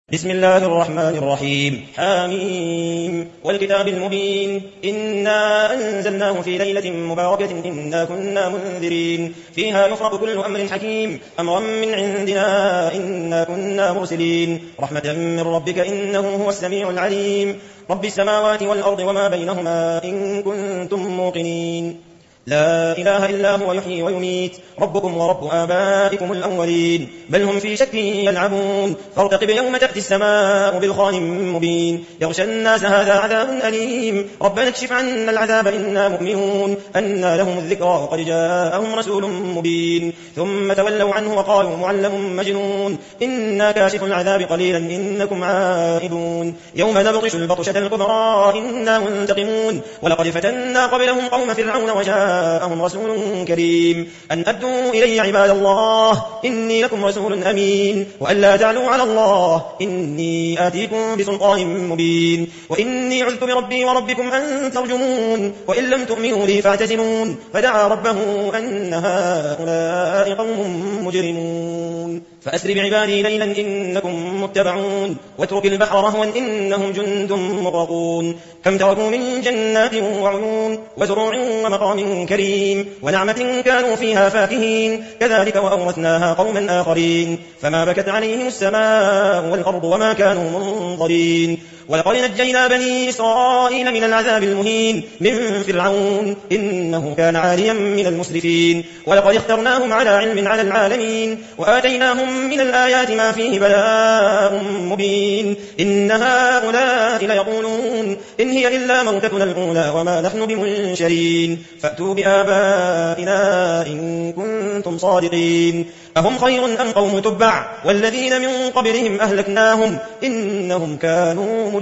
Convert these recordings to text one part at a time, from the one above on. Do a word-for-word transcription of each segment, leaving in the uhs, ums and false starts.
بسم الله الرحمن الرحيم حميم والكتاب المبين إنا أنزلناه في ليلة مباركة إنا كنا منذرين فيها يفرق كل أمر حكيم أمرا من عندنا إنا كنا مرسلين رحمة من ربك إنه هو السميع العليم رب السماوات والأرض وما بينهما إن كنتم موقنين لا إله إلا هو يحيي ويميت ربكم ورب آبائكم الأولين بل هم في شك يلعبون فارتقب يوم تأتي السماء بدخان مبين يغشى الناس هذا عذاب أليم ربنا اكشف عنا العذاب إنا مؤمنون أنى لهم الذكرى وقد جاءهم رسول مبين ثم تولوا عنه وقالوا معلم مجنون إنا كاشف العذاب قليلا إنكم عائدون يوم نبطش البطشة الكبرى إنا منتقمون ولقد فتنا قبلهم قوم فرعون وجاء جاءهم رسول كريم أن أدوا إلي عباد الله إني لكم رسول أمين وأن لا تعلوا على الله إني آتيكم بسلطان مبين وإني عذت بربي وربكم أن ترجمون وإن لم تؤمنوا لي فاعتزلون فدعا ربه أن هؤلاء قوم مجرمون فأسر بعبادي ليلا إنكم متبعون واترك البحر رهوا إنهم جند مغرقون كم تركوا من جنات وعيون وزروع ومقام كريم ونعمة كانوا فيها فاكهين كذلك وأورثناها قوما آخرين فما بكت عليهم السماء والأرض وما كانوا منظرين ولقد نجينا بني إسرائيل من العذاب المهين من فرعون إنه كان عاليا من المسرفين ولقد اخترناهم على علم على العالمين وآتيناهم من الآيات ما فيه بلاء مبين إن هؤلاء ليقولون إن هي إلا موتتنا الأولى وما نحن بمنشرين فأتوا بآبائنا إن كنتم صادقين أهم خير أم قوم تبع والذين من قبلهم أهلكناهم إنهم كانوا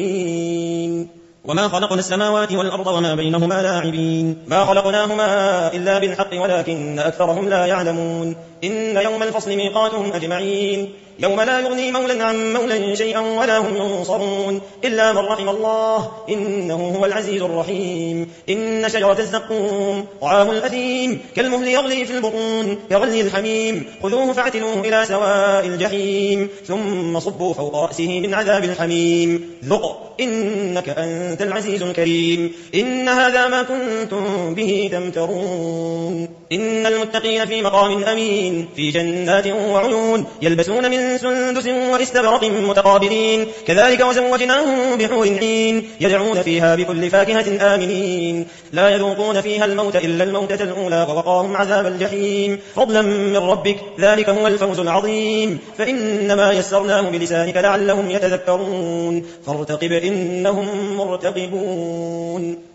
مجرمين وما خلقنا السماوات والأرض وما بينهما لاعبين ما خلقناهما إلا بالحق ولكن أكثرهم لا يعلمون إن يوم الفصل ميقاتهم أجمعين يوم لا يغني مولا عن مولا شيئا ولا هم ينصرون إلا من رحم الله إنه هو العزيز الرحيم إن شجرة الزقوم طعام الأثيم كالمهل يغلي في البطون كغلي الحميم خذوه فاعتلوه إلى سواء الجحيم ثم صبوا فوق رأسه من عذاب الحميم ذق إنك أنت العزيز الكريم إن هذا ما كنتم به تمترون إن المتقين في مقام أمين في جنات وعيون يلبسون من سندس واستبرق متقابلين كذلك وزوجناهم بحور عين يدعون فيها بكل فاكهة آمنين لا يذوقون فيها الموت إلا الموتة الأولى ووقاهم عذاب الجحيم فضلا من ربك ذلك هو الفوز العظيم فإنما يسرناه بلسانك لعلهم يتذكرون فارتقب إنهم مرتقبون